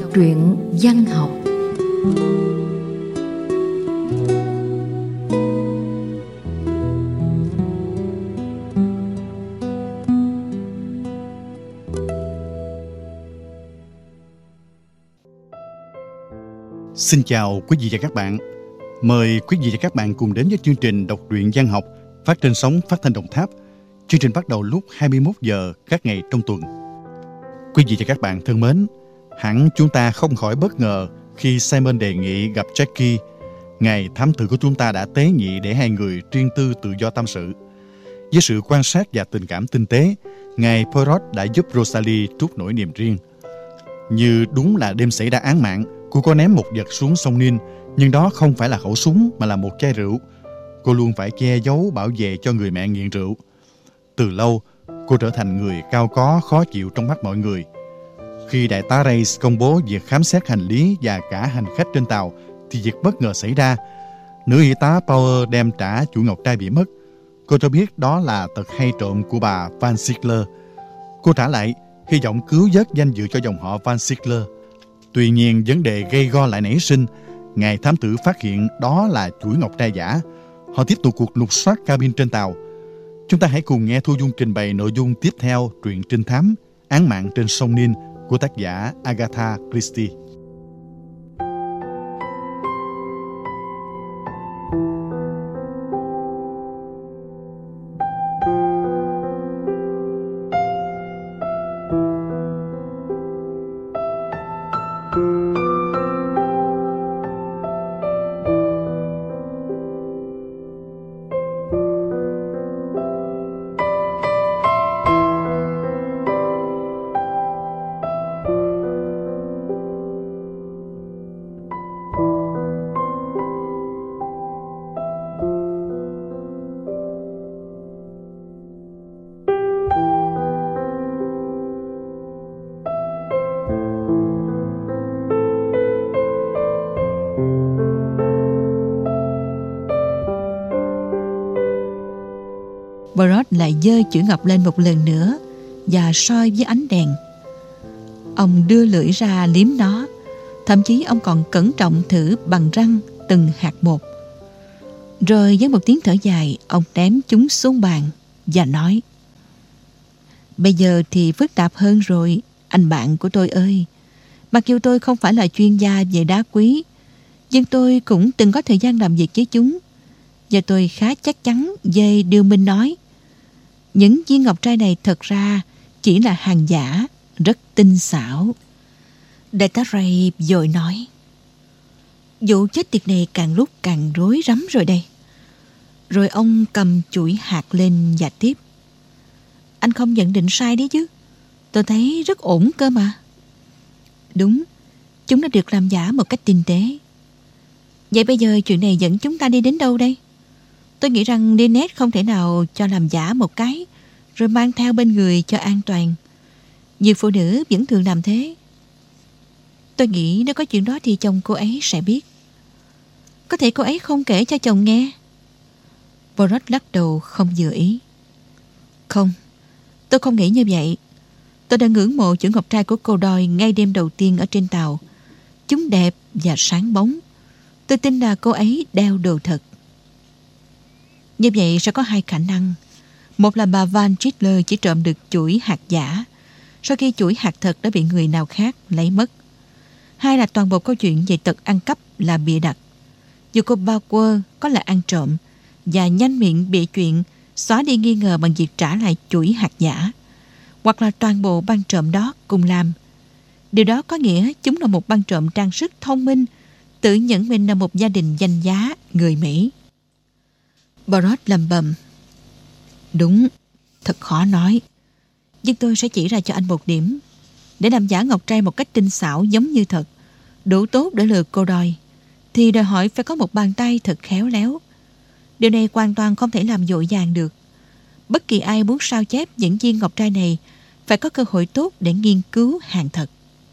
truyện văn học. Xin chào quý vị và các bạn. Mời quý vị và các bạn cùng đến với chương trình đọc truyện văn học phát trên sóng Phát thanh Đồng Tháp. Chương trình bắt đầu lúc 21 giờ các ngày trong tuần. Quý vị và các bạn thân mến, hẳn chúng ta không khỏi bất ngờ khi Simon đề nghị gặp Jackie. Ngài thám tử của chúng ta đã tế nhị để hai người riêng tư tự do tâm sự. Với sự quan sát và tình cảm tinh tế, ngài Poirot đã giúp Rosalie trút nỗi niềm riêng. Như đúng là đêm xảy ra án mạng, cô có ném một vật xuống sông Nin, nhưng đó không phải là khẩu súng mà là một chai rượu. Cô luôn phải che giấu bảo vệ cho người mẹ nghiện rượu. Từ lâu, cô trở thành người cao có, khó chịu trong mắt mọi người. Khi đại tá Reyes công bố việc khám xét hành lý và cả hành khách trên tàu, thì việc bất ngờ xảy ra. Nữ y tá Power đem trả chuỗi ngọc trai bị mất. Cô cho biết đó là tật hay trộm của bà Van Sickler. Cô trả lại, hy vọng cứu vớt danh dự cho dòng họ Van Sickler. Tuy nhiên, vấn đề gây go lại nảy sinh. Ngài thám tử phát hiện đó là chuỗi ngọc trai giả. Họ tiếp tục cuộc lục soát cabin trên tàu. Chúng ta hãy cùng nghe Thu Dung trình bày nội dung tiếp theo truyện trinh thám Án mạng trên sông Nin của tác giả Agatha Christie. Poirot lại giơ chữ ngọc lên một lần nữa và soi với ánh đèn. Ông đưa lưỡi ra liếm nó. Thậm chí ông còn cẩn trọng thử bằng răng từng hạt một. Rồi với một tiếng thở dài, ông ném chúng xuống bàn và nói: "Bây giờ thì phức tạp hơn rồi, anh bạn của tôi ơi. Mặc dù tôi không phải là chuyên gia về đá quý, nhưng tôi cũng từng có thời gian làm việc với chúng, và tôi khá chắc chắn về điều mình nói. Những viên ngọc trai này thật ra chỉ là hàng giả, rất tinh xảo." Đại tá Ray vội nói: "Vụ chết tiệt này càng lúc càng rối rắm rồi đây." Rồi ông cầm chuỗi hạt lên và tiếp: "Anh không nhận định sai đấy chứ. Tôi thấy rất ổn cơ mà." "Đúng, chúng đã được làm giả một cách tinh tế. Vậy bây giờ chuyện này dẫn chúng ta đi đến đâu đây? Tôi nghĩ rằng Lynette không thể nào cho làm giả một cái rồi mang theo bên người cho an toàn. Nhiều phụ nữ vẫn thường làm thế. Tôi nghĩ nếu có chuyện đó thì chồng cô ấy sẽ biết. Có thể cô ấy không kể cho chồng nghe." Poirot lắc đầu không vừa ý. "Không, tôi không nghĩ như vậy. Tôi đã ngưỡng mộ chuỗi ngọc trai của cô Doyle ngay đêm đầu tiên ở trên tàu. Chúng đẹp và sáng bóng. Tôi tin là cô ấy đeo đồ thật. Như vậy sẽ có hai khả năng. Một là bà Van Sickler chỉ trộm được chuỗi hạt giả sau khi chuỗi hạt thật đã bị người nào khác lấy mất. Hai là toàn bộ câu chuyện về tật ăn cắp là bịa đặt. Dù cô Bauer có là ăn trộm và nhanh miệng bịa chuyện xóa đi nghi ngờ bằng việc trả lại chuỗi hạt giả, hoặc là toàn bộ băng trộm đó cùng làm. Điều đó có nghĩa chúng là một băng trộm trang sức thông minh, tự nhận mình là một gia đình danh giá người Mỹ." Poirot lầm bầm: "Đúng, thật khó nói. Nhưng tôi sẽ chỉ ra cho anh một điểm. Để làm giả ngọc trai một cách tinh xảo giống như thật, đủ tốt để lừa cô Doyle, thì đòi hỏi phải có một bàn tay thật khéo léo. Điều này hoàn toàn không thể làm vội vàng được. Bất kỳ ai muốn sao chép những viên ngọc trai này phải có cơ hội tốt để nghiên cứu hàng thật."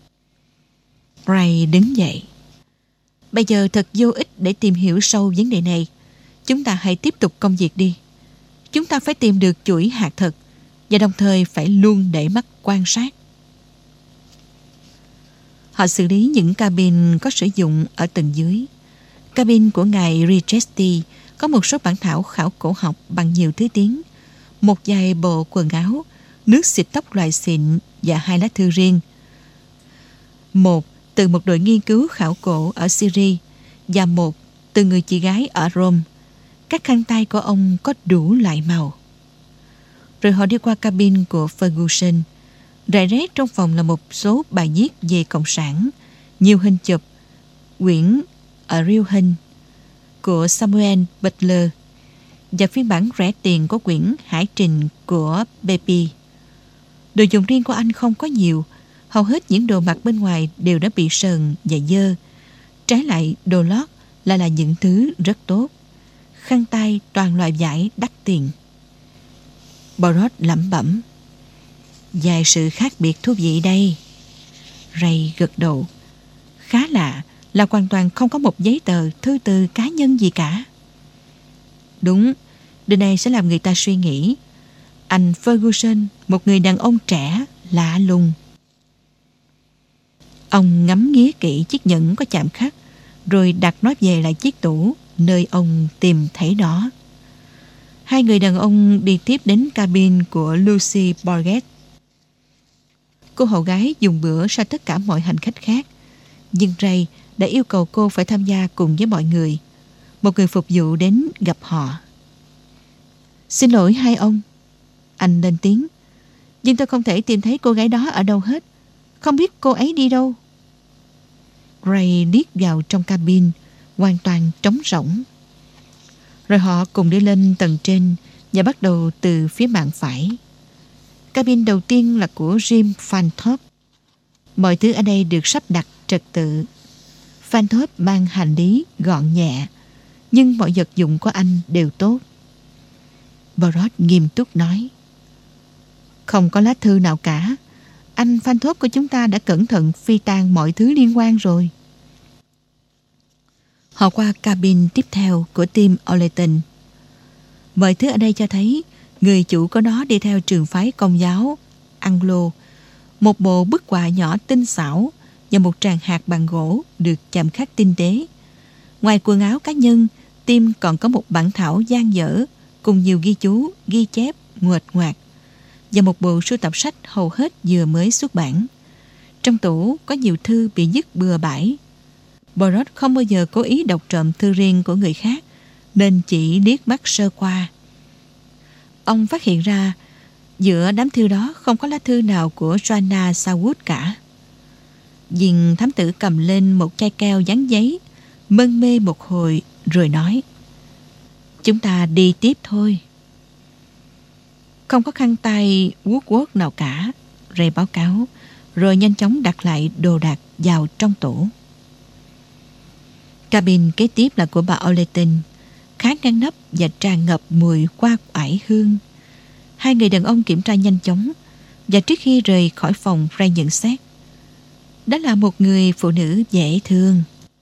Ray đứng dậy: "Bây giờ thật vô ích để tìm hiểu sâu vấn đề này. Chúng ta hãy tiếp tục công việc đi. Chúng ta phải tìm được chuỗi hạt thật và đồng thời phải luôn để mắt quan sát." Họ xử lý những cabin có sử dụng ở tầng dưới. Cabin của ngài Richetti có một số bản thảo khảo cổ học bằng nhiều thứ tiếng, một vài bộ quần áo, nước xịt tóc loại xịn và 2 lá thư riêng. Một từ một đội nghiên cứu khảo cổ ở Syria và một từ người chị gái ở Rome. Các khăn tay của ông có đủ loại màu. Rồi họ đi qua cabin của Ferguson. Rải rác trong phòng là một số bài viết về Cộng sản, nhiều hình chụp, quyển A Real Hun của Samuel Butler và phiên bản rẻ tiền của quyển Hải trình của Bepi. Đồ dùng riêng của anh không có nhiều. Hầu hết những đồ mặc bên ngoài đều đã bị sờn và dơ. Trái lại, đồ lót là những thứ rất tốt. Khăn tay toàn loại vải đắt tiền. Barrot lẩm bẩm. Vài sự khác biệt thú vị đây. Ray gật đầu. Khá lạ là hoàn toàn không có một giấy tờ thư từ cá nhân gì cả. Đúng, điều này sẽ làm người ta suy nghĩ. Anh Ferguson, một người đàn ông trẻ, lạ lùng. Ông ngắm nghía kỹ chiếc nhẫn có chạm khắc, rồi đặt nó về lại chiếc tủ nơi ông tìm thấy đó. Hai người đàn ông đi tiếp đến cabin của Lucy Borges. Cô hầu gái dùng bữa sau tất cả mọi hành khách khác, nhưng Ray đã yêu cầu cô phải tham gia cùng với mọi người. Một người phục vụ đến gặp họ. Xin lỗi hai ông, anh lên tiếng, nhưng tôi không thể tìm thấy cô gái đó ở đâu hết. Không biết cô ấy đi đâu. Ray liếc vào trong cabin, hoàn toàn trống rỗng. Rồi họ cùng đi lên tầng trên và bắt đầu từ phía mạn phải. Cabin đầu tiên là của Jim Fanthorpe. Mọi thứ ở đây được sắp đặt trật tự. Fanthorpe mang hành lý gọn nhẹ, nhưng mọi vật dụng của anh đều tốt. Barrot nghiêm túc nói. Không có lá thư nào cả. Anh Fanthorpe của chúng ta đã cẩn thận phi tang mọi thứ liên quan rồi. Họ qua cabin tiếp theo của team Oleton. Mọi thứ ở đây cho thấy người chủ của nó đi theo trường phái Công giáo Anglo. Một bộ bức họa nhỏ tinh xảo và một tràng hạt bằng gỗ được chạm khắc tinh tế. Ngoài quần áo cá nhân, team còn có một bản thảo dang dở cùng nhiều ghi chú, ghi chép nguệch ngoạc và một bộ sưu tập sách hầu hết vừa mới xuất bản. Trong tủ có nhiều thư bị vứt bừa bãi. Barrot không bao giờ cố ý đọc trộm thư riêng của người khác, nên chỉ liếc mắt sơ qua. Ông phát hiện ra giữa đám thư đó không có lá thư nào của Joanna Sawood cả. Viên thám tử cầm lên một chai keo dán giấy, mân mê một hồi rồi nói: Chúng ta đi tiếp thôi. Không có khăn tay Woodward nào cả, Ray báo cáo, rồi nhanh chóng đặt lại đồ đạc vào trong tủ. Cabin kế tiếp là của bà Oleton, khá ngăn nắp và tràn ngập mùi hoa oải hương. Hai người đàn ông kiểm tra nhanh chóng, và trước khi rời khỏi phòng, Ray nhận xét: đó là một người phụ nữ dễ thương.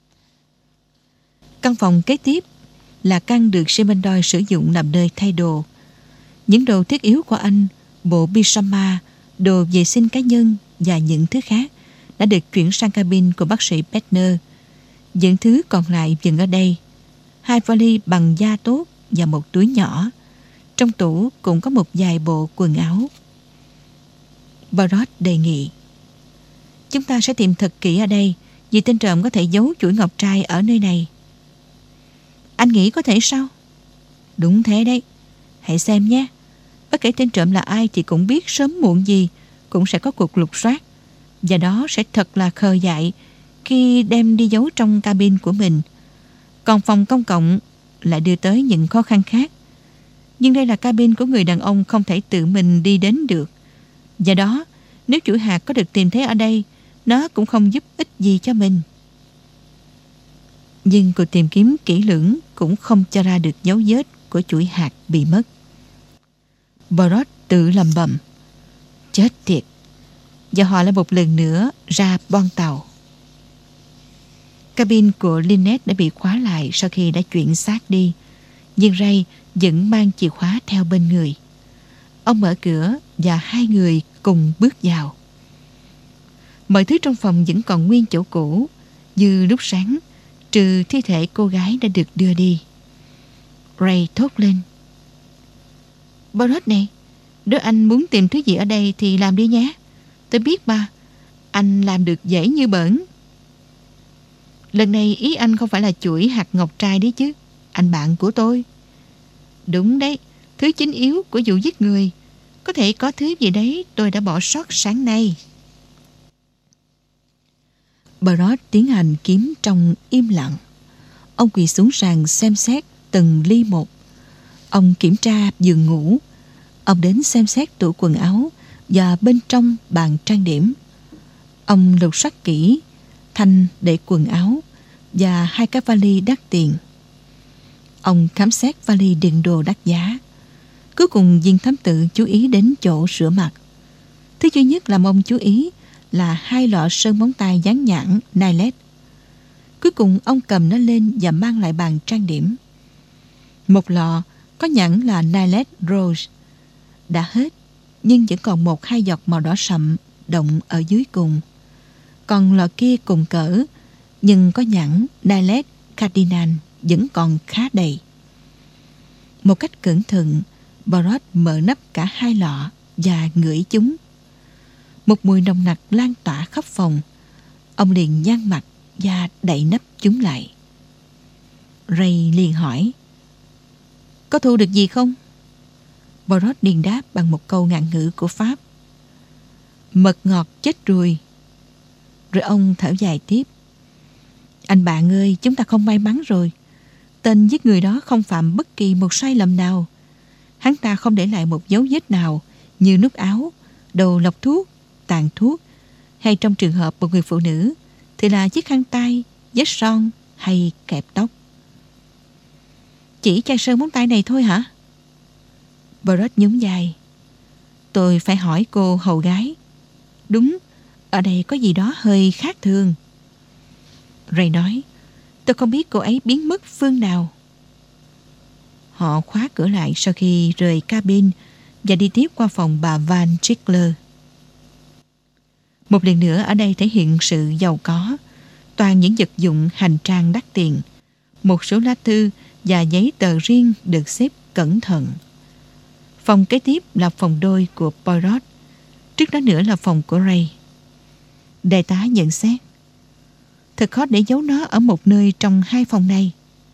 Căn phòng kế tiếp là căn được Simon Doyle sử dụng làm nơi thay đồ. Những đồ thiết yếu của anh, bộ pyjama, đồ vệ sinh cá nhân và những thứ khác đã được chuyển sang cabin của bác sĩ Petner. Những thứ còn lại dừng ở đây: 2 vali bằng da tốt và một túi nhỏ. Trong tủ cũng có một vài bộ quần áo. Barrot đề nghị: chúng ta sẽ tìm thật kỹ ở đây, vì tên trộm có thể giấu chuỗi ngọc trai ở nơi này. Anh nghĩ có thể sao? Đúng thế đấy. Hãy xem nhé. Bất kể tên trộm là ai thì cũng biết sớm muộn gì cũng sẽ có cuộc lục soát, và đó sẽ thật là khờ dại khi đem đi giấu trong cabin của mình. Còn phòng công cộng lại đưa tới những khó khăn khác. Nhưng đây là cabin của người đàn ông không thể tự mình đi đến được. Do đó, nếu chuỗi hạt có được tìm thấy ở đây, nó cũng không giúp ích gì cho mình. Nhưng cuộc tìm kiếm kỹ lưỡng cũng không cho ra được dấu vết của chuỗi hạt bị mất. Barrot tự lầm bầm: chết tiệt. Và họ lại một lần nữa ra boong tàu. Cabin của Lynette đã bị khóa lại sau khi đã chuyển xác đi, nhưng Ray vẫn mang chìa khóa theo bên người. Ông mở cửa và hai người cùng bước vào. Mọi thứ trong phòng vẫn còn nguyên chỗ cũ như lúc sáng, trừ thi thể cô gái đã được đưa đi. Ray thốt lên. Barrett này, nếu anh muốn tìm thứ gì ở đây thì làm đi nhé. Tôi biết mà, anh làm được dễ như bỡn. Lần này ý anh không phải là chuỗi hạt ngọc trai đấy chứ, anh bạn của tôi. Đúng đấy, thứ chính yếu của vụ giết người. Có thể có thứ gì đấy tôi đã bỏ sót sáng nay. Barrett tiến hành kiếm trong im lặng. Ông quỳ xuống sàn xem xét từng ly một. Ông kiểm tra giường ngủ. Ông đến xem xét tủ quần áo và bên trong bàn trang điểm. Ông lục soát kỹ thanh để quần áo và 2 cái vali đắt tiền. Ông khám xét vali đựng đồ đắt giá. Cuối cùng viên thám tử chú ý đến chỗ rửa mặt. Thứ duy nhất làm ông chú ý là 2 lọ sơn móng tay dán nhãn Nailet. Cuối cùng ông cầm nó lên và mang lại bàn trang điểm. Một lọ có nhãn là Nailet Rose đã hết, nhưng vẫn còn 1-2 giọt màu đỏ sậm đọng ở dưới cùng. Còn lọ kia cùng cỡ, nhưng có nhãn Nailet Cardinal vẫn còn khá đầy. Một cách cẩn thận, Barrett mở nắp cả 2 lọ và ngửi chúng. Một mùi nồng nặc lan tỏa khắp phòng. Ông liền nhăn mặt và đậy nắp chúng lại. Ray liền hỏi, có thu được gì không? Barrett liền đáp bằng một câu ngạn ngữ của Pháp. Mật ngọt chết ruồi. Rồi ông thở dài tiếp. Anh bạn ơi, chúng ta không may mắn rồi. Tên giết người đó không phạm bất kỳ một sai lầm nào. Hắn ta không để lại một dấu vết nào như nút áo, đầu lọc thuốc, tàn thuốc, hay trong trường hợp một người phụ nữ thì là chiếc khăn tay, vết son hay kẹp tóc. Chỉ chai sơn móng tay này thôi hả? Barrett nhún vai. Tôi phải hỏi cô hầu gái. Đúng, ở đây có gì đó hơi khác thường. Ray nói, tôi không biết cô ấy biến mất phương nào. Họ khóa cửa lại sau khi rời cabin và đi tiếp qua phòng bà Van Trickler. Một lần nữa ở đây thể hiện sự giàu có, toàn những vật dụng hành trang đắt tiền. Một số lá thư và giấy tờ riêng được xếp cẩn thận. Phòng kế tiếp là phòng đôi của Poirot. Trước đó nữa là phòng của Ray. Đại tá nhận xét, thật khó để giấu nó ở một nơi trong 2 phòng này.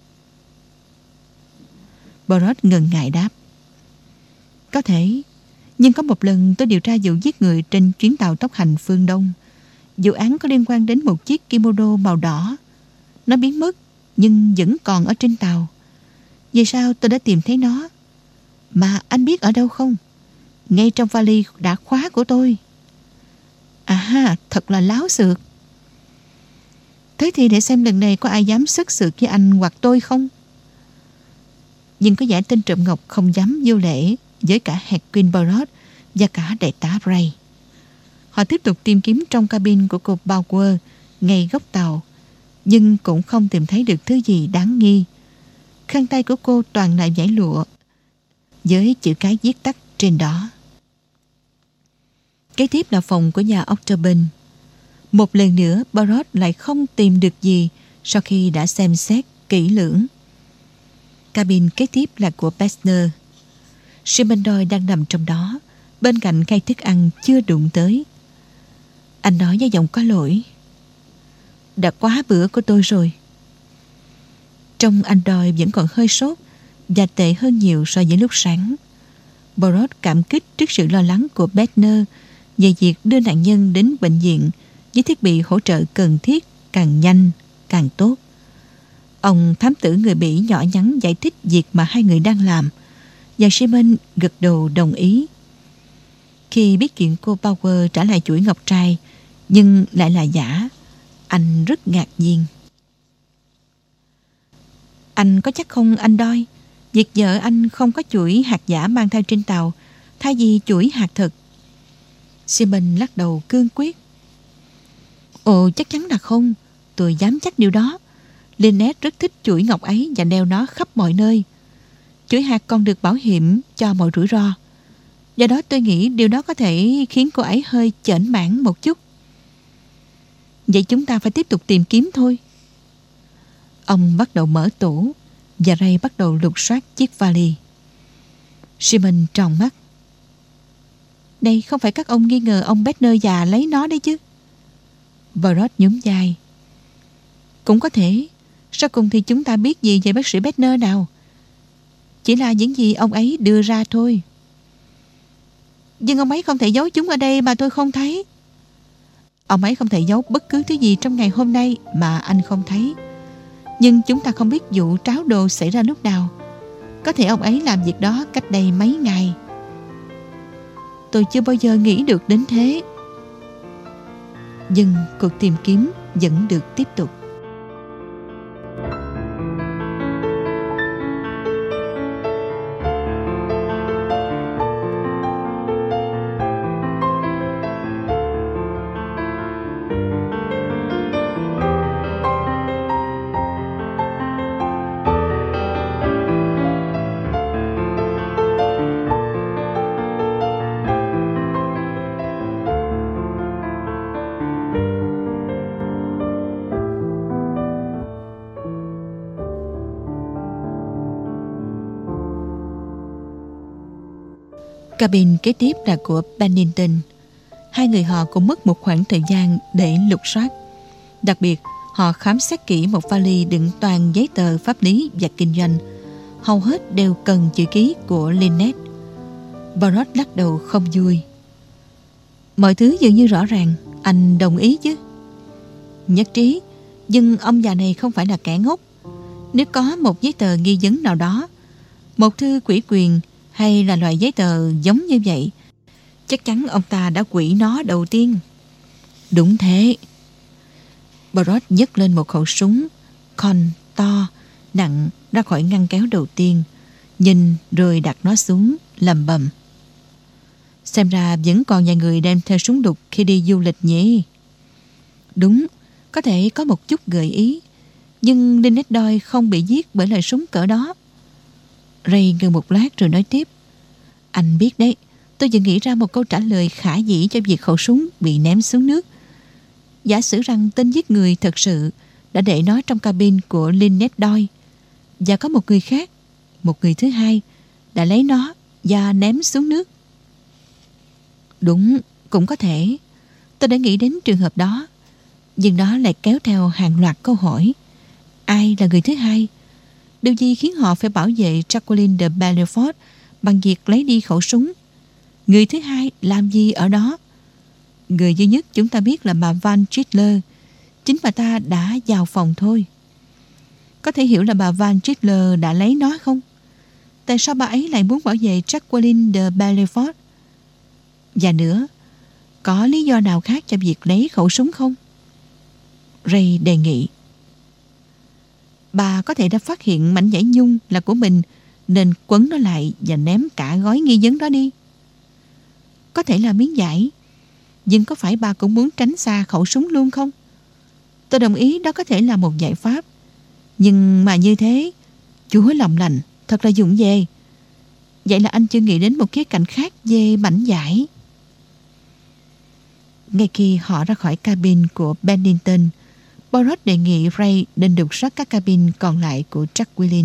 Poirot ngần ngại đáp, có thể, nhưng có một lần tôi điều tra vụ giết người trên chuyến tàu tốc hành phương Đông. Vụ án có liên quan đến một chiếc kimono màu đỏ. Nó biến mất nhưng vẫn còn ở trên tàu. Vì sao tôi đã tìm thấy nó? Mà anh biết ở đâu không? Ngay trong vali đã khóa của tôi. À, thật là láo xược. Thế thì để xem lần này có ai dám sức sược với anh hoặc tôi không? Nhưng có vẻ tên trộm ngọc không dám vô lễ với cả Hercule Poirot và cả đại tá Ray. Họ tiếp tục tìm kiếm trong cabin của cô Bauer ngay góc tàu, nhưng cũng không tìm thấy được thứ gì đáng nghi. Khăn tay của cô toàn là vải lụa với chữ cái viết tắt trên đó. Kế tiếp là phòng của nhà Octoben. Một lần nữa Barrett lại không tìm được gì sau khi đã xem xét kỹ lưỡng. Cabin kế tiếp là của Bessner. Simon Doyle đang nằm trong đó, bên cạnh khay thức ăn chưa đụng tới. Anh nói với giọng có lỗi, đã quá bữa của tôi rồi. Trông anh Doyle vẫn còn hơi sốt và tệ hơn nhiều so với lúc sáng. Barrett cảm kích trước sự lo lắng của Bessner về việc đưa nạn nhân đến bệnh viện với thiết bị hỗ trợ cần thiết càng nhanh càng tốt. Ông thám tử người Bỉ nhỏ nhắn giải thích việc mà hai người đang làm, và Simon gật đầu đồng ý. Khi biết chuyện cô Bauer trả lại chuỗi ngọc trai nhưng lại là giả, anh rất ngạc nhiên. Anh có chắc không anh Doyle? Việc vợ anh không có chuỗi hạt giả mang theo trên tàu, thay vì chuỗi hạt thật. Simon lắc đầu cương quyết. Ồ, chắc chắn là không. Tôi dám chắc điều đó. Lynette rất thích chuỗi ngọc ấy và đeo nó khắp mọi nơi. Chuỗi hạt còn được bảo hiểm cho mọi rủi ro. Do đó tôi nghĩ điều đó có thể khiến cô ấy hơi chểnh mảng một chút. Vậy chúng ta phải tiếp tục tìm kiếm thôi. Ông bắt đầu mở tủ và Ray bắt đầu lục soát chiếc vali. Simon tròn mắt. Đây không phải các ông nghi ngờ ông Bednar già lấy nó đấy chứ? Brod nhún vai. Cũng có thể. Sau cùng thì chúng ta biết gì về bác sĩ Bednar nào? Chỉ là những gì ông ấy đưa ra thôi. Nhưng ông ấy không thể giấu chúng ở đây mà tôi không thấy. Ông ấy không thể giấu bất cứ thứ gì trong ngày hôm nay mà anh không thấy. Nhưng chúng ta không biết vụ tráo đồ xảy ra lúc nào. Có thể ông ấy làm việc đó cách đây mấy ngày. Tôi chưa bao giờ nghĩ được đến thế. Nhưng cuộc tìm kiếm vẫn được tiếp tục. Cabin kế tiếp là của Pennington. Hai người họ cũng mất một khoảng thời gian để lục soát. Đặc biệt, họ khám xét kỹ một vali đựng toàn giấy tờ pháp lý và kinh doanh. Hầu hết đều cần chữ ký của Lynette. Brod lắc đầu không vui. Mọi thứ dường như rõ ràng, anh đồng ý chứ? Nhất trí, nhưng ông già này không phải là kẻ ngốc. Nếu có một giấy tờ nghi vấn nào đó, một thư ủy quyền hay là loại giấy tờ giống như vậy, chắc chắn ông ta đã hủy nó đầu tiên. Đúng thế. Brod nhấc lên một khẩu súng Con to, nặng ra khỏi ngăn kéo đầu tiên, nhìn rồi đặt nó xuống, lẩm bẩm. Xem ra vẫn còn vài người đem theo súng đục khi đi du lịch nhỉ. Đúng, có thể có một chút gợi ý, nhưng Lynette Doyle không bị giết bởi loại súng cỡ đó. Ray ngừng một lát rồi nói tiếp. Anh biết đấy, tôi vừa nghĩ ra một câu trả lời khả dĩ cho việc khẩu súng bị ném xuống nước. Giả sử rằng tên giết người thật sự đã để nó trong cabin của Lynette Doyle, và có một người khác, một người thứ hai, đã lấy nó và ném xuống nước. Đúng, cũng có thể. Tôi đã nghĩ đến trường hợp đó, nhưng đó lại kéo theo hàng loạt câu hỏi. Ai là người thứ hai? Điều gì khiến họ phải bảo vệ Jacqueline de Belfort bằng việc lấy đi khẩu súng? Người thứ hai làm gì ở đó? Người duy nhất chúng ta biết là bà Van Trietler. Chính bà ta đã vào phòng thôi. Có thể hiểu là bà Van Trietler đã lấy nó không? Tại sao bà ấy lại muốn bảo vệ Jacqueline de Belfort? Và nữa, có lý do nào khác cho việc lấy khẩu súng không? Ray đề nghị. Bà có thể đã phát hiện mảnh vải nhung là của mình, nên quấn nó lại và ném cả gói nghi vấn đó đi. Có thể là miếng vải, nhưng có phải bà cũng muốn tránh xa khẩu súng luôn không? Tôi đồng ý đó có thể là một giải pháp, nhưng mà như thế, Chúa lòng lành, thật là dụng về. Vậy là anh chưa nghĩ đến một khía cạnh khác về mảnh vải. Ngay khi họ ra khỏi cabin của Pennington, Brod đề nghị Ray nên lục soát các cabin còn lại của Jacqueline.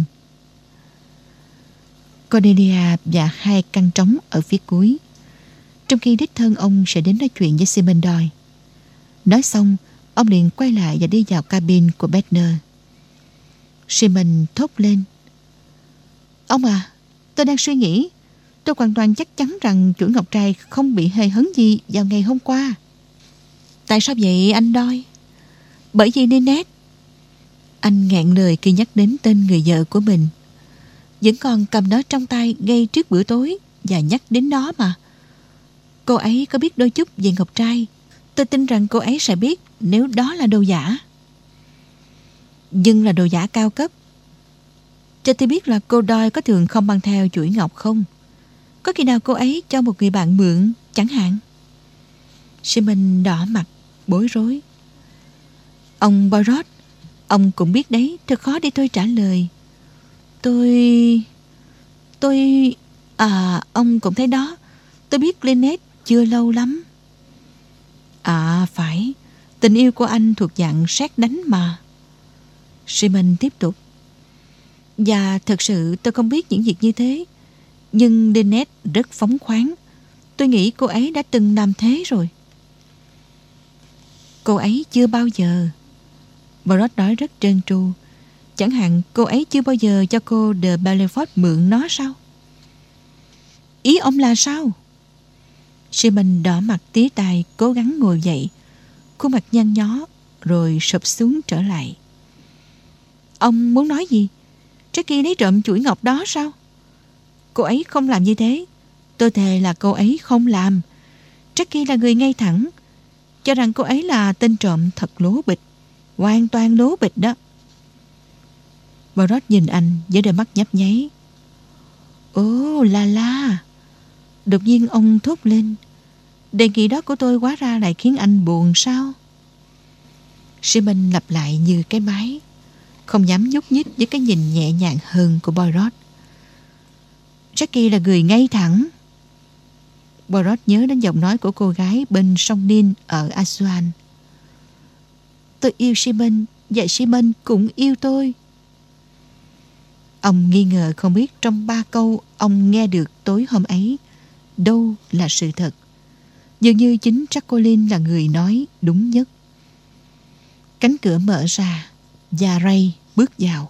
Cornelia và hai căn trống ở phía cuối, trong khi đích thân ông sẽ đến nói chuyện với Simon Doyle. Nói xong, ông liền quay lại và đi vào cabin của Bednar. Simon thốt lên. Ông à, tôi đang suy nghĩ. Tôi hoàn toàn chắc chắn rằng chuỗi ngọc trai không bị hề hấn gì vào ngày hôm qua. Tại sao vậy anh Doyle? Bởi vì Lynette. Anh ngẹn lời khi nhắc đến tên người vợ của mình. Vẫn còn cầm nó trong tay ngay trước bữa tối và nhắc đến nó mà. Cô ấy có biết đôi chút về ngọc trai. Tôi tin rằng cô ấy sẽ biết nếu đó là đồ giả. Nhưng là đồ giả cao cấp. Cho tôi biết là cô Doyle có thường không mang theo chuỗi ngọc không? Có khi nào cô ấy cho một người bạn mượn chẳng hạn? Simon đỏ mặt, bối rối. Ông Brod, ông cũng biết đấy, thật khó để tôi trả lời. Ông cũng thấy đó. Tôi biết Lynette chưa lâu lắm. À phải, Tình yêu của anh thuộc dạng sét đánh mà. Simon tiếp tục. Và thật sự tôi không biết những việc như thế. Nhưng Lynette rất phóng khoáng. Tôi nghĩ cô ấy đã từng làm thế rồi. Cô ấy chưa bao giờ. Barrot nói rất trơn tru. Chẳng hạn cô ấy chưa bao giờ cho cô de Belfort mượn nó sao? Ý ông là sao? Simon đỏ mặt tía tai, cố gắng ngồi dậy. Khuôn mặt nhăn nhó rồi sụp xuống trở lại. Ông muốn nói gì? Jackie lấy trộm chuỗi ngọc đó sao? Cô ấy không làm như thế. Tôi thề là cô ấy không làm. Jackie là người ngay thẳng, cho rằng cô ấy là tên trộm thật lố bịch. Hoàn toàn lố bịch đó. Barrot nhìn anh với đôi mắt nhấp nháy. Ồ la. Đột nhiên ông thốt lên. Đề nghị đó của tôi hóa ra lại khiến anh buồn sao? Simon lặp lại như cái máy, không dám nhúc nhích với cái nhìn nhẹ nhàng hơn của Barrot. Jackie là người ngay thẳng. Barrot nhớ đến giọng nói của cô gái bên sông Nin ở Aswan. Tôi yêu Simon và Simon cũng yêu tôi. Ông nghi ngờ không biết trong 3 câu ông nghe được tối hôm ấy đâu là sự thật. Dường như chính Jacqueline là người nói đúng nhất. Cánh cửa mở ra và Ray bước vào.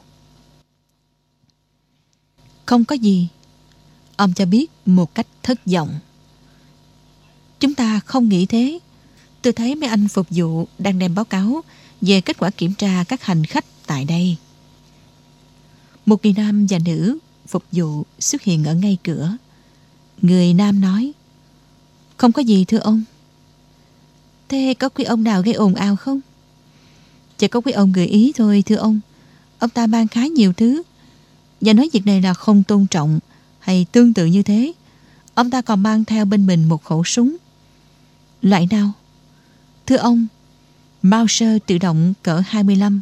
Không có gì, ông cho biết một cách thất vọng. Chúng ta không nghĩ thế. Tôi thấy mấy anh phục vụ đang đem báo cáo về kết quả kiểm tra các hành khách tại đây. Một người nam và nữ phục vụ xuất hiện ở ngay cửa. Người nam nói: Không có gì thưa ông. Thế có quý ông nào gây ồn ào không? Chỉ có quý ông người Ý thôi thưa ông. Ông ta mang khá nhiều thứ và nói việc này là không tôn trọng hay tương tự như thế. Ông ta còn mang theo bên mình một khẩu súng. Loại nào? Thưa ông, Mauser tự động cỡ 25.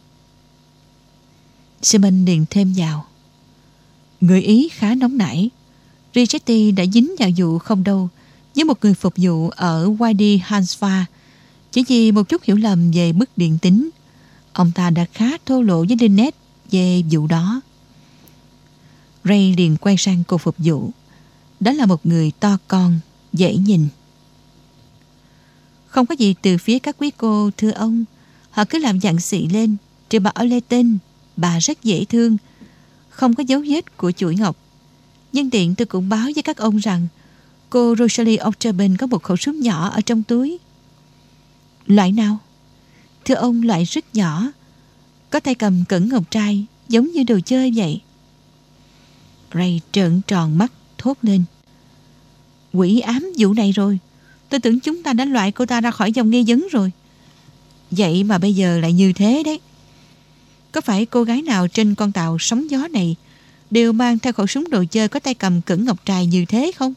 Simon liền thêm vào: Người Ý khá nóng nảy. Richetti đã dính vào vụ không đâu với một người phục vụ ở Wadi Hansfa chỉ vì một chút hiểu lầm về bức điện tín. Ông ta đã khá thô lỗ với Lynette về vụ đó. Ray liền quay sang cô phục vụ. Đó là một người to con, dễ nhìn. Không có gì từ phía các quý cô thưa ông. Họ cứ làm dặn xị lên. Trừ bà Oleton, bà rất dễ thương, không có dấu vết của chuỗi ngọc. Nhân tiện tôi cũng báo với các ông rằng cô Rosalie Octoben có một khẩu súng nhỏ ở trong túi. Loại nào? Thưa ông, loại rất nhỏ, có tay cầm cẩn ngọc trai, giống như đồ chơi vậy. Ray trợn tròn mắt thốt lên: Quỷ ám vụ này rồi. Tôi tưởng chúng ta đã loại cô ta ra khỏi dòng nghi vấn rồi. Vậy mà bây giờ lại như thế đấy. Có phải cô gái nào trên con tàu sóng gió này đều mang theo khẩu súng đồ chơi có tay cầm cẩn ngọc trai như thế không?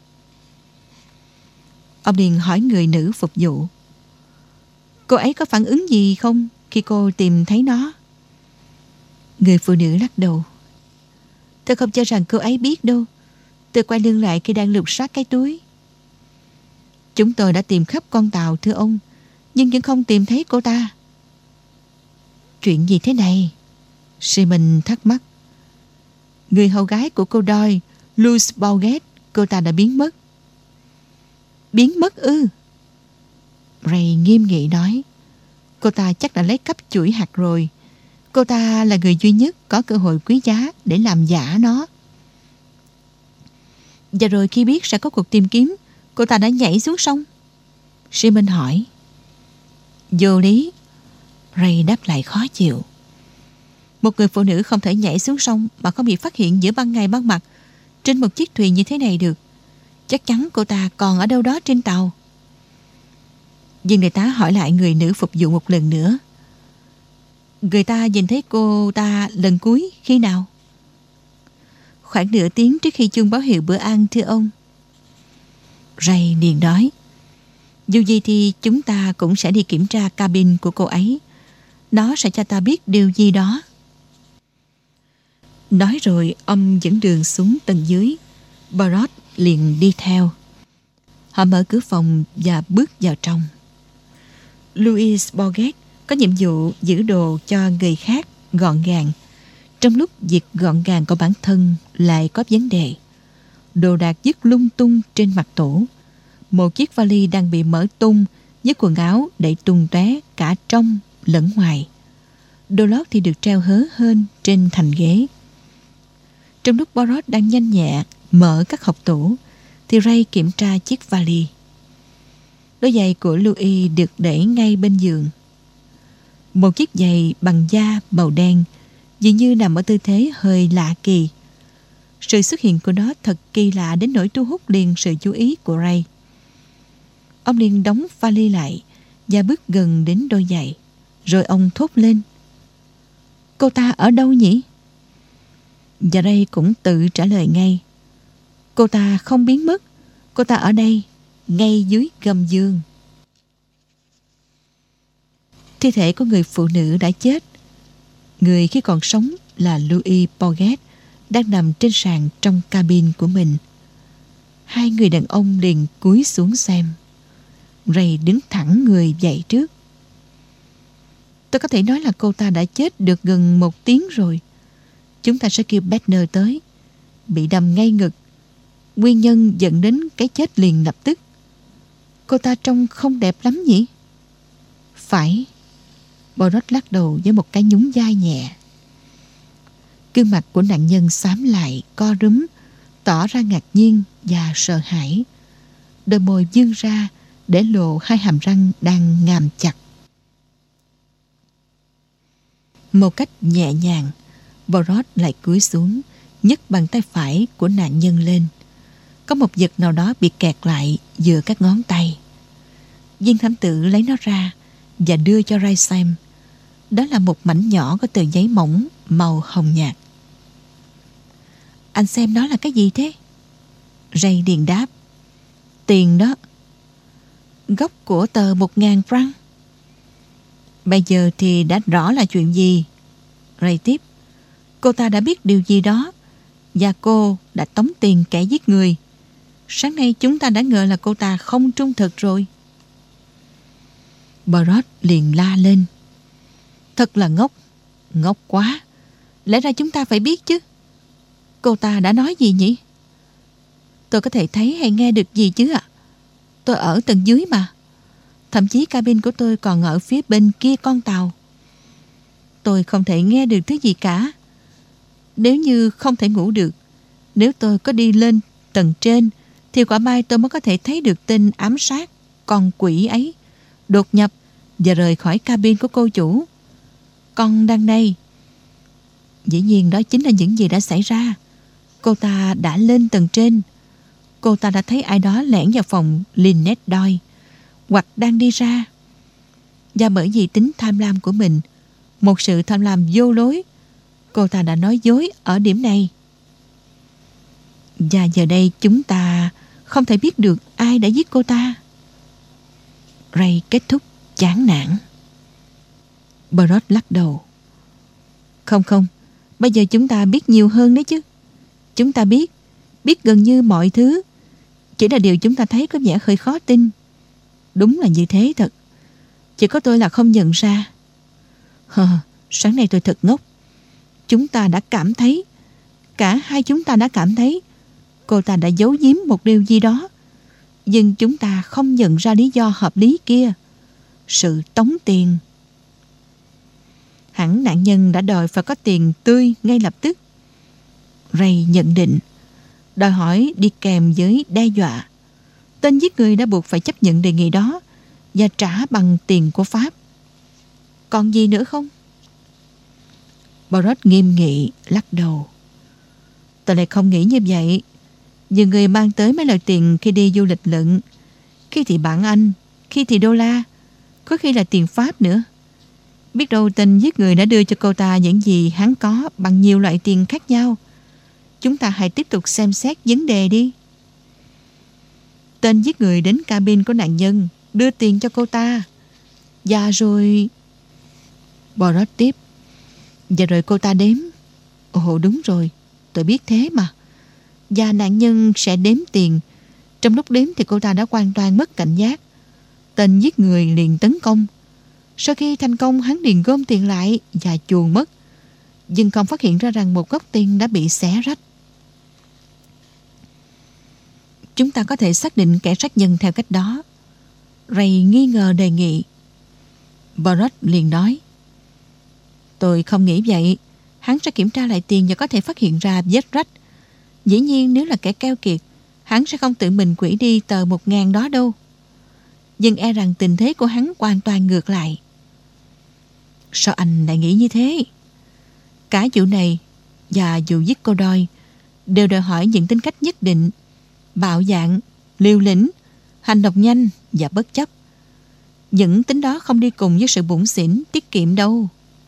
Ông liền hỏi người nữ phục vụ: Cô ấy có phản ứng gì không khi cô tìm thấy nó? Người phụ nữ lắc đầu: Tôi không cho rằng cô ấy biết đâu. Tôi quay lưng lại khi đang lục soát cái túi. Chúng tôi đã tìm khắp con tàu thưa ông, nhưng vẫn không tìm thấy cô ta. Chuyện gì thế này? Simon thắc mắc. Người hầu gái của cô Doyle, Luce Boughet, cô ta đã biến mất. Biến mất ư? Ray nghiêm nghị nói: Cô ta chắc đã lấy cắp chuỗi hạt rồi. Cô ta là người duy nhất có cơ hội quý giá để làm giả nó. Và rồi khi biết sẽ có cuộc tìm kiếm, cô ta đã nhảy xuống sông. Simon hỏi. Vô lý. Ray đáp lại khó chịu. Một người phụ nữ không thể nhảy xuống sông mà không bị phát hiện giữa ban ngày ban mặt trên một chiếc thuyền như thế này được. Chắc chắn cô ta còn ở đâu đó trên tàu. Nhưng người ta hỏi lại người nữ phục vụ một lần nữa. Người ta nhìn thấy cô ta lần cuối khi nào? Khoảng nửa tiếng trước khi chuông báo hiệu bữa ăn thưa ông. Ray liền nói. Dù gì thì chúng ta cũng sẽ đi kiểm tra cabin của cô ấy. Nó sẽ cho ta biết điều gì đó. Nói rồi ông dẫn đường xuống tầng dưới. Barrot liền đi theo. Họ mở cửa phòng và bước vào trong. Louis Borget có nhiệm vụ giữ đồ cho người khác gọn gàng, trong lúc việc gọn gàng của bản thân lại có vấn đề. Đồ đạc vứt lung tung trên mặt tủ. Một chiếc vali đang bị mở tung với quần áo để tung tóe cả trong lẫn ngoài. Đồ lót thì được treo hớ hênh trên thành ghế. Trong lúc Poirot đang nhanh nhẹ mở các hộc tủ thì Ray kiểm tra chiếc vali. Đôi giày của Louis được để ngay bên giường. Một chiếc giày bằng da màu đen dường như nằm ở tư thế hơi lạ kỳ. Sự xuất hiện của nó thật kỳ lạ đến nỗi thu hút liền sự chú ý của Ray. Ông liền đóng vali lại và bước gần đến đôi giày. Rồi ông thốt lên: "Cô ta ở đâu nhỉ?" Và Ray cũng tự trả lời ngay: "Cô ta không biến mất. Cô ta ở đây, ngay dưới gầm giường." Thi thể của người phụ nữ đã chết. Người khi còn sống là Louis Borget đang nằm trên sàn trong cabin của mình. Hai người đàn ông liền cúi xuống xem. Ray đứng thẳng người dậy trước. "Tôi có thể nói là cô ta đã chết được gần 1 tiếng rồi. Chúng ta sẽ kêu Bednar tới. Bị đâm ngay ngực. Nguyên nhân dẫn đến cái chết liền lập tức. Cô ta trông không đẹp lắm nhỉ?" "Phải." Poirot lắc đầu với một cái nhún vai nhẹ. Gương mặt của nạn nhân xám lại, co rúm, tỏ ra ngạc nhiên và sợ hãi. Đôi môi vươn ra để lộ hai hàm răng đang ngàm chặt. Một cách nhẹ nhàng, Poirot lại cúi xuống, nhấc bàn tay phải của nạn nhân lên. Có một vật nào đó bị kẹt lại giữa các ngón tay. Viên thám tử lấy nó ra và đưa cho Ray xem. Đó là một mảnh nhỏ của tờ giấy mỏng màu hồng nhạt. "Anh xem đó là cái gì thế?" Ray liền đáp: "Tiền đó." "Gốc của tờ 1.000 franc." "Bây giờ thì đã rõ là chuyện gì." Ray tiếp: "Cô ta đã biết điều gì đó, và cô đã tống tiền kẻ giết người. Sáng nay chúng ta đã ngờ là cô ta không trung thực rồi." Poirot liền la lên: "Thật là ngốc, ngốc quá. Lẽ ra chúng ta phải biết chứ. Cô ta đã nói gì nhỉ?" "Tôi có thể thấy hay nghe được gì chứ ạ? Tôi ở tầng dưới mà. Thậm chí cabin của tôi còn ở phía bên kia con tàu. Tôi không thể nghe được thứ gì cả. Nếu như không thể ngủ được, nếu tôi có đi lên tầng trên, thì quả mai tôi mới có thể thấy được tên ám sát, con quỷ ấy, đột nhập và rời khỏi cabin của cô chủ. Con đang đây." Dĩ nhiên đó chính là những gì đã xảy ra. Cô ta đã lên tầng trên. Cô ta đã thấy ai đó lẻn vào phòng Lynette Doyle, hoặc đang đi ra. Và bởi vì tính tham lam của mình, một sự tham lam vô lối, cô ta đã nói dối ở điểm này. Và giờ đây chúng ta không thể biết được ai đã giết cô ta. Ray kết thúc chán nản. Poirot lắc đầu: Không, bây giờ chúng ta biết nhiều hơn đấy chứ. Chúng ta biết gần như mọi thứ. Chỉ là điều chúng ta thấy có vẻ hơi khó tin. Đúng là như thế thật. Chỉ có tôi là không nhận ra. Sáng nay tôi thật ngốc. Chúng ta đã cảm thấy, cả hai chúng ta đã cảm thấy cô ta đã giấu giếm một điều gì đó. Nhưng chúng ta không nhận ra lý do hợp lý kia. Sự tống tiền. Hẳn nạn nhân đã đòi phải có tiền tươi ngay lập tức. Ray nhận định, đòi hỏi đi kèm với đe dọa. Tên giết người đã buộc phải chấp nhận đề nghị đó và trả bằng tiền của Pháp. Còn gì nữa không? Poirot nghiêm nghị lắc đầu. Tôi lại không nghĩ như vậy. Nhiều người mang tới mấy lời tiền khi đi du lịch lận. Khi thì bảng Anh, khi thì đô la, có khi là tiền Pháp nữa. Biết đâu tên giết người đã đưa cho cô ta những gì hắn có bằng nhiều loại tiền khác nhau. Chúng ta hãy tiếp tục xem xét vấn đề đi. Tên giết người đến cabin của nạn nhân, đưa tiền cho cô ta. Và rồi... Poirot tiếp. Và rồi cô ta đếm. Ồ đúng rồi, tôi biết thế mà. Và nạn nhân sẽ đếm tiền. Trong lúc đếm thì cô ta đã hoàn toàn mất cảnh giác. Tên giết người liền tấn công. Sau khi thành công, hắn liền gom tiền lại và chuồn mất, nhưng không phát hiện ra rằng một góc tiền đã bị xé rách. Chúng ta có thể xác định kẻ sát nhân theo cách đó, Ray nghi ngờ đề nghị. Barrett liền nói: Tôi không nghĩ vậy. Hắn sẽ kiểm tra lại tiền và có thể phát hiện ra vết rách. Dĩ nhiên nếu là kẻ keo kiệt, hắn sẽ không tự mình quỷ đi tờ 1.000 đó đâu. Nhưng e rằng tình thế của hắn hoàn toàn ngược lại. Sao anh lại nghĩ như thế? Cả vụ này và vụ giết cô Doyle đều đòi hỏi những tính cách nhất định: bạo dạn, liều lĩnh, hành động nhanh và bất chấp. Những tính đó không đi cùng với sự bủn xỉn, tiết kiệm đâu.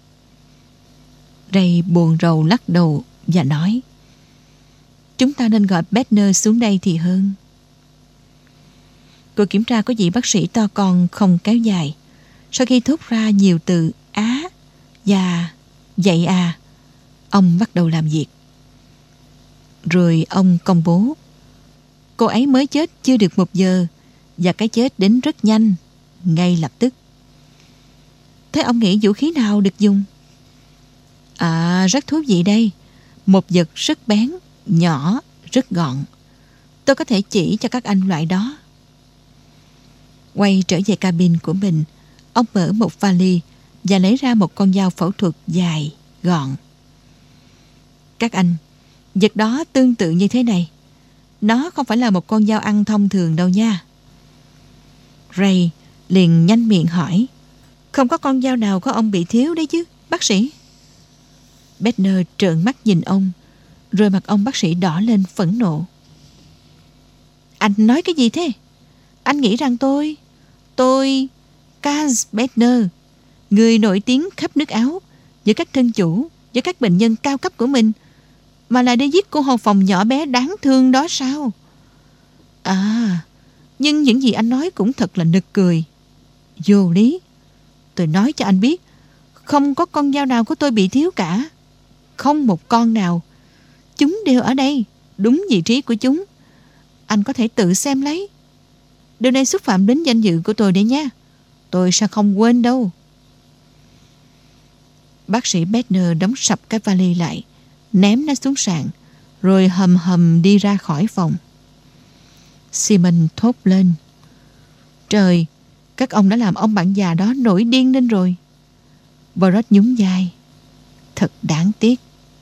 Ray buồn rầu lắc đầu và nói: Chúng ta nên gọi Bednar xuống đây thì hơn. Cuộc kiểm tra của vị bác sĩ to con không kéo dài. Sau khi thốt ra nhiều từ á và vậy à, ông bắt đầu làm việc. Rồi ông công bố: Cô ấy mới chết chưa được 1 giờ và cái chết đến rất nhanh, ngay lập tức. Thế ông nghĩ vũ khí nào được dùng? Rất thú vị đây. Một vật rất bén, nhỏ, rất gọn. Tôi có thể chỉ cho các anh loại đó. Quay trở về cabin của mình, ông mở một vali và lấy ra một con dao phẫu thuật dài, gọn. Các anh, vật đó tương tự như thế này. Nó không phải là một con dao ăn thông thường đâu nha. Ray liền nhanh miệng hỏi: Không có con dao nào của ông bị thiếu đấy chứ, bác sĩ? Bednar trợn mắt nhìn ông, rồi mặt ông bác sĩ đỏ lên phẫn nộ. Anh nói cái gì thế? Anh nghĩ rằng tôi Kaz Bednar, người nổi tiếng khắp nước Áo giữa các thân chủ, với các bệnh nhân cao cấp của mình, mà lại đi giết cô hầu phòng nhỏ bé đáng thương đó sao? Nhưng những gì anh nói cũng thật là nực cười. Vô lý. Tôi nói cho anh biết, không có con dao nào của tôi bị thiếu cả. Không một con nào. Chúng đều ở đây, đúng vị trí của chúng. Anh có thể tự xem lấy. Điều này xúc phạm đến danh dự của tôi đấy nha. Tôi sẽ không quên đâu. Bác sĩ Bednar đóng sập cái vali lại, ném nó xuống sàn, rồi hầm hầm đi ra khỏi phòng. Simon thốt lên: Trời, các ông đã làm ông bạn già đó nổi điên lên rồi. Barrett nhún vai: Thật đáng tiếc.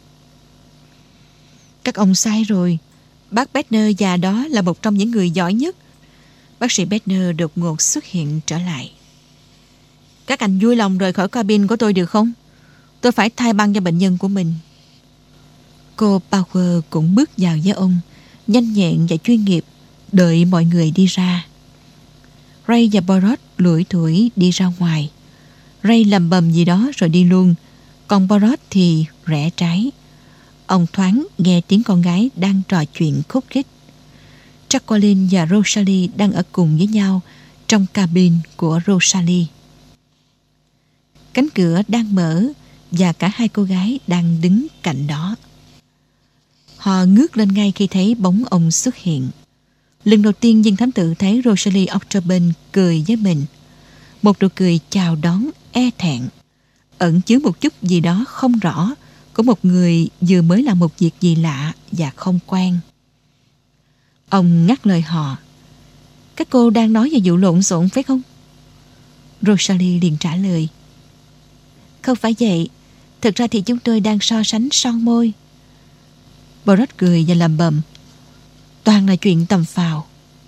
Các ông sai rồi. Bác Bednar già đó là một trong những người giỏi nhất. Bác sĩ Bednar đột ngột xuất hiện trở lại. Các anh vui lòng rời khỏi cabin của tôi được không? Tôi phải thay băng cho bệnh nhân của mình. Cô Power cũng bước vào với ông, nhanh nhẹn và chuyên nghiệp, đợi mọi người đi ra. Ray và Barrett lủi thủi đi ra ngoài. Ray lầm bầm gì đó rồi đi luôn, còn Barrett thì rẽ trái. Ông thoáng nghe tiếng con gái đang trò chuyện khúc khích. Jacqueline và Rosalie đang ở cùng với nhau trong cabin của Rosalie. Cánh cửa đang mở và cả hai cô gái đang đứng cạnh đó. Họ ngước lên ngay khi thấy bóng ông xuất hiện. Lần đầu tiên viên thám tử thấy Rosalie October cười với mình. Một nụ cười chào đón e thẹn, ẩn chứa một chút gì đó không rõ của một người vừa mới làm một việc gì lạ và không quen. Ông ngắt lời họ: Các cô đang nói về vụ lộn xộn phải không? Rosalie liền trả lời: Không phải vậy. Thực ra thì chúng tôi đang so sánh son môi. Barrett cười và lẩm bẩm: Toàn là chuyện tầm phào.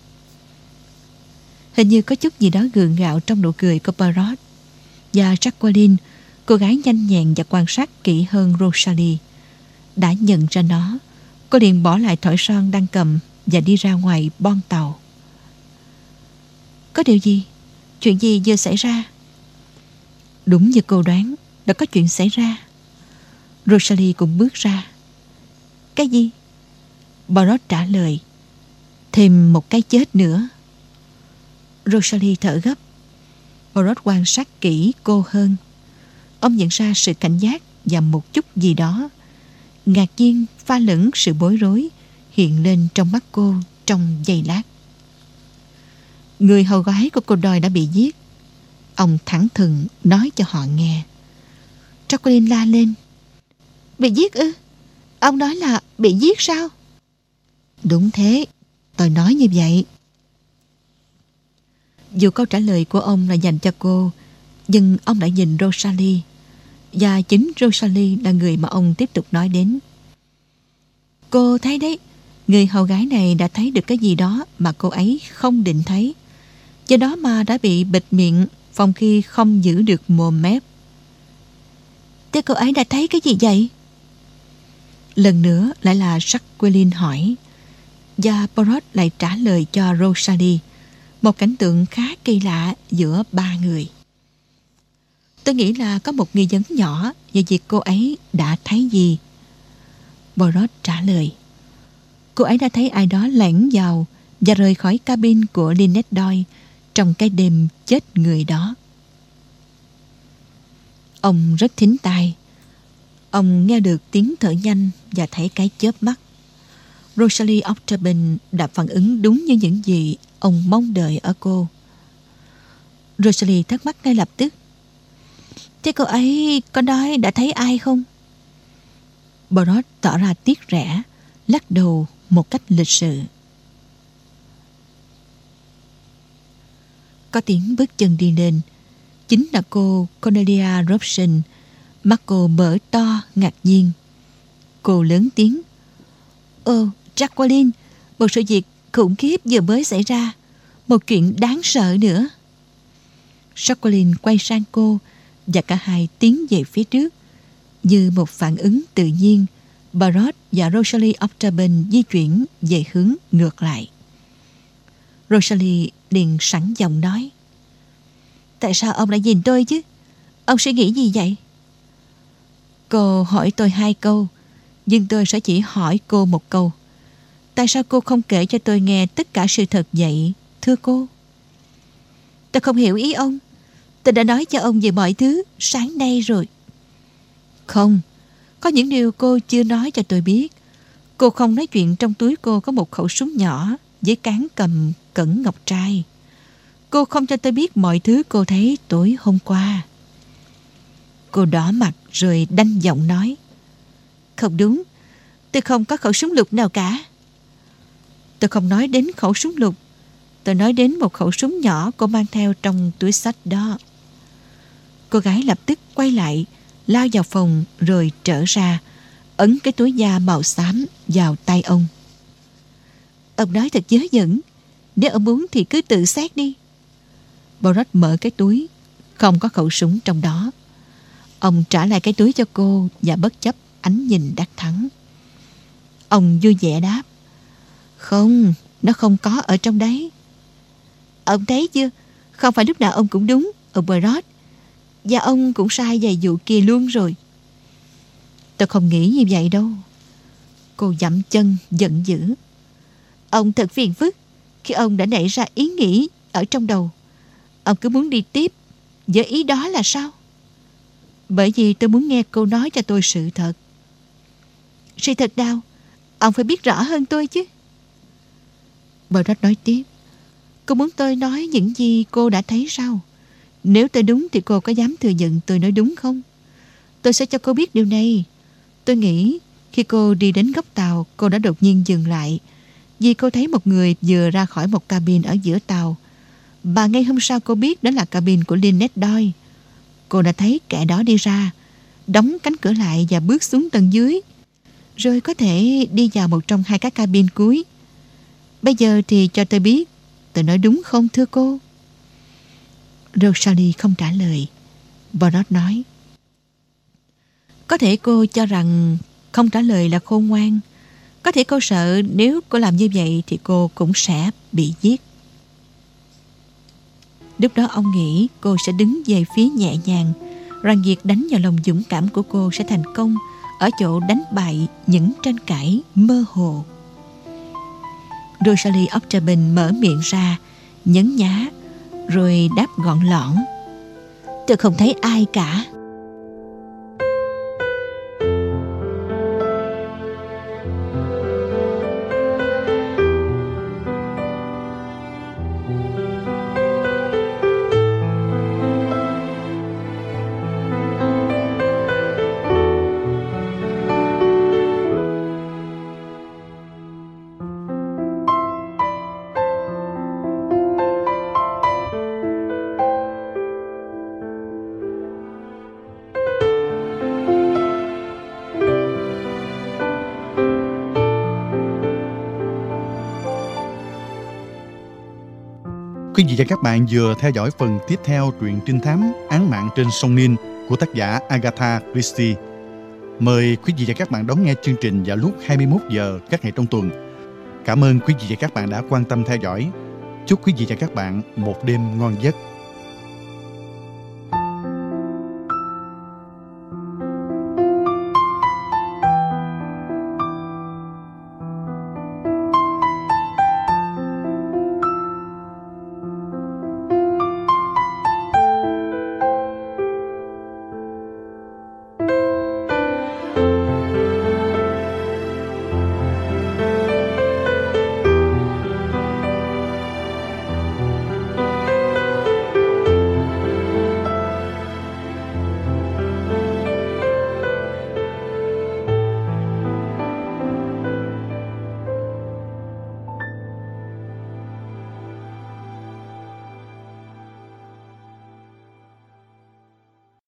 Hình như có chút gì đó gượng gạo trong nụ cười của Barrett. Và Jacqueline, cô gái nhanh nhẹn và quan sát kỹ hơn Rosalie, đã nhận ra nó. Cô liền bỏ lại thỏi son đang cầm và đi ra ngoài bon tàu. Có điều gì? Chuyện gì vừa xảy ra? Đúng như cô đoán, đã có chuyện xảy ra. Rosalie cũng bước ra. Cái gì? Barrett trả lời: Thêm một cái chết nữa. Rosalie thở gấp. Barrett quan sát kỹ cô hơn. Ông nhận ra sự cảnh giác và một chút gì đó ngạc nhiên pha lẫn sự bối rối hiện lên trong mắt cô trong giây lát. Người hầu gái của cô Doyle đã bị giết. Ông thẳng thừng nói cho họ nghe. Jacqueline la lên. Bị giết ư? Ông nói là bị giết sao? Đúng thế, tôi nói như vậy. Dù câu trả lời của ông là dành cho cô, nhưng ông đã nhìn Rosalie, và chính Rosalie là người mà ông tiếp tục nói đến. Cô thấy đấy, người hầu gái này đã thấy được cái gì đó mà cô ấy không định thấy, do đó mà đã bị bịt miệng phòng khi không giữ được mồm mép. Thế cô ấy đã thấy cái gì vậy? Lần nữa lại là Jacqueline hỏi, và Poirot lại trả lời cho Rosalie. Một cảnh tượng khá kỳ lạ giữa ba người. Tôi nghĩ là có một nghi vấn nhỏ về việc cô ấy đã thấy gì. Poirot trả lời. Cô ấy đã thấy ai đó lẻn vào và rời khỏi cabin của Lynette Doyle trong cái đêm chết người đó. Ông rất thính tai. Ông nghe được tiếng thở nhanh và thấy cái chớp mắt. Rosalie Octagon đã phản ứng đúng như những gì ông mong đợi ở cô. Rosalie thắc mắc ngay lập tức. Thế cô ấy có nói đã thấy ai không? Poirot tỏ ra tiếc rẻ, lắc đầu một cách lịch sự. Có tiếng bước chân đi lên. Chính là cô Cornelia Robson. Mắt cô mở to ngạc nhiên. Cô lớn tiếng. Ồ, Jacqueline, một sự việc khủng khiếp vừa mới xảy ra. Một chuyện đáng sợ nữa. Jacqueline quay sang cô và cả hai tiến về phía trước. Như một phản ứng tự nhiên, Poirot và Rosalie Octagon di chuyển về hướng ngược lại. Rosalie liền sẵn giọng nói. Tại sao ông lại nhìn tôi chứ? Ông suy nghĩ gì vậy? Cô hỏi tôi 2 câu, nhưng tôi sẽ chỉ hỏi cô 1 câu. Tại sao cô không kể cho tôi nghe tất cả sự thật vậy, thưa cô? Tôi không hiểu ý ông. Tôi đã nói cho ông về mọi thứ sáng nay rồi. Không, có những điều cô chưa nói cho tôi biết. Cô không nói chuyện trong túi cô có một khẩu súng nhỏ với cán cầm cẩn ngọc trai. Cô không cho tôi biết mọi thứ cô thấy tối hôm qua. Cô đỏ mặt rồi đanh giọng nói. Không đúng, tôi không có khẩu súng lục nào cả. Tôi không nói đến khẩu súng lục. Tôi nói đến một khẩu súng nhỏ cô mang theo trong túi xách đó. Cô gái lập tức quay lại, lao vào phòng rồi trở ra, ấn cái túi da màu xám vào tay ông. Ông nói thật dớ dẫn. Nếu ông muốn thì cứ tự xét đi. Poirot mở cái túi, không có khẩu súng trong đó. Ông trả lại cái túi cho cô và bất chấp ánh nhìn đắc thắng. Ông vui vẻ đáp. Không, nó không có ở trong đấy. Ông thấy chưa? Không phải lúc nào ông cũng đúng, ông Poirot. Và ông cũng sai về vụ kia luôn rồi. Tôi không nghĩ như vậy đâu. Cô dậm chân giận dữ. Ông thật phiền phức khi ông đã nảy ra ý nghĩ ở trong đầu. Ông cứ muốn đi tiếp với ý đó là sao? Bởi vì tôi muốn nghe cô nói cho tôi sự thật. Sự thật nào? Ông phải biết rõ hơn tôi chứ. Poirot nói tiếp. Cô muốn tôi nói những gì cô đã thấy sao? Nếu tôi đúng thì cô có dám thừa nhận tôi nói đúng không? Tôi sẽ cho cô biết điều này. Tôi nghĩ khi cô đi đến góc tàu, cô đã đột nhiên dừng lại vì cô thấy một người vừa ra khỏi một cabin ở giữa tàu. Và ngay hôm sau cô biết đó là cabin của Lynette Doyle. Cô đã thấy kẻ đó đi ra, đóng cánh cửa lại và bước xuống tầng dưới, rồi có thể đi vào một trong 2 cái cabin cuối. Bây giờ thì cho tôi biết tôi nói đúng không thưa cô? Rosalie không trả lời. Poirot nói. Có thể cô cho rằng không trả lời là khôn ngoan. Có thể cô sợ nếu cô làm như vậy thì cô cũng sẽ bị giết. Lúc đó ông nghĩ cô sẽ đứng về phía nhẹ nhàng, rằng việc đánh vào lòng dũng cảm của cô sẽ thành công ở chỗ đánh bại những tranh cãi mơ hồ. Rosalie Octagon mở miệng ra, nhấn nhá, rồi đáp gọn lõn. Tôi không thấy ai cả. Quý vị và các bạn vừa theo dõi phần tiếp theo truyện trinh thám Án mạng trên sông Nin của tác giả Agatha Christie. Mời quý vị và các bạn đón nghe chương trình vào lúc 21 giờ các ngày trong tuần. Cảm ơn quý vị và các bạn đã quan tâm theo dõi. Chúc quý vị và các bạn một đêm ngon giấc.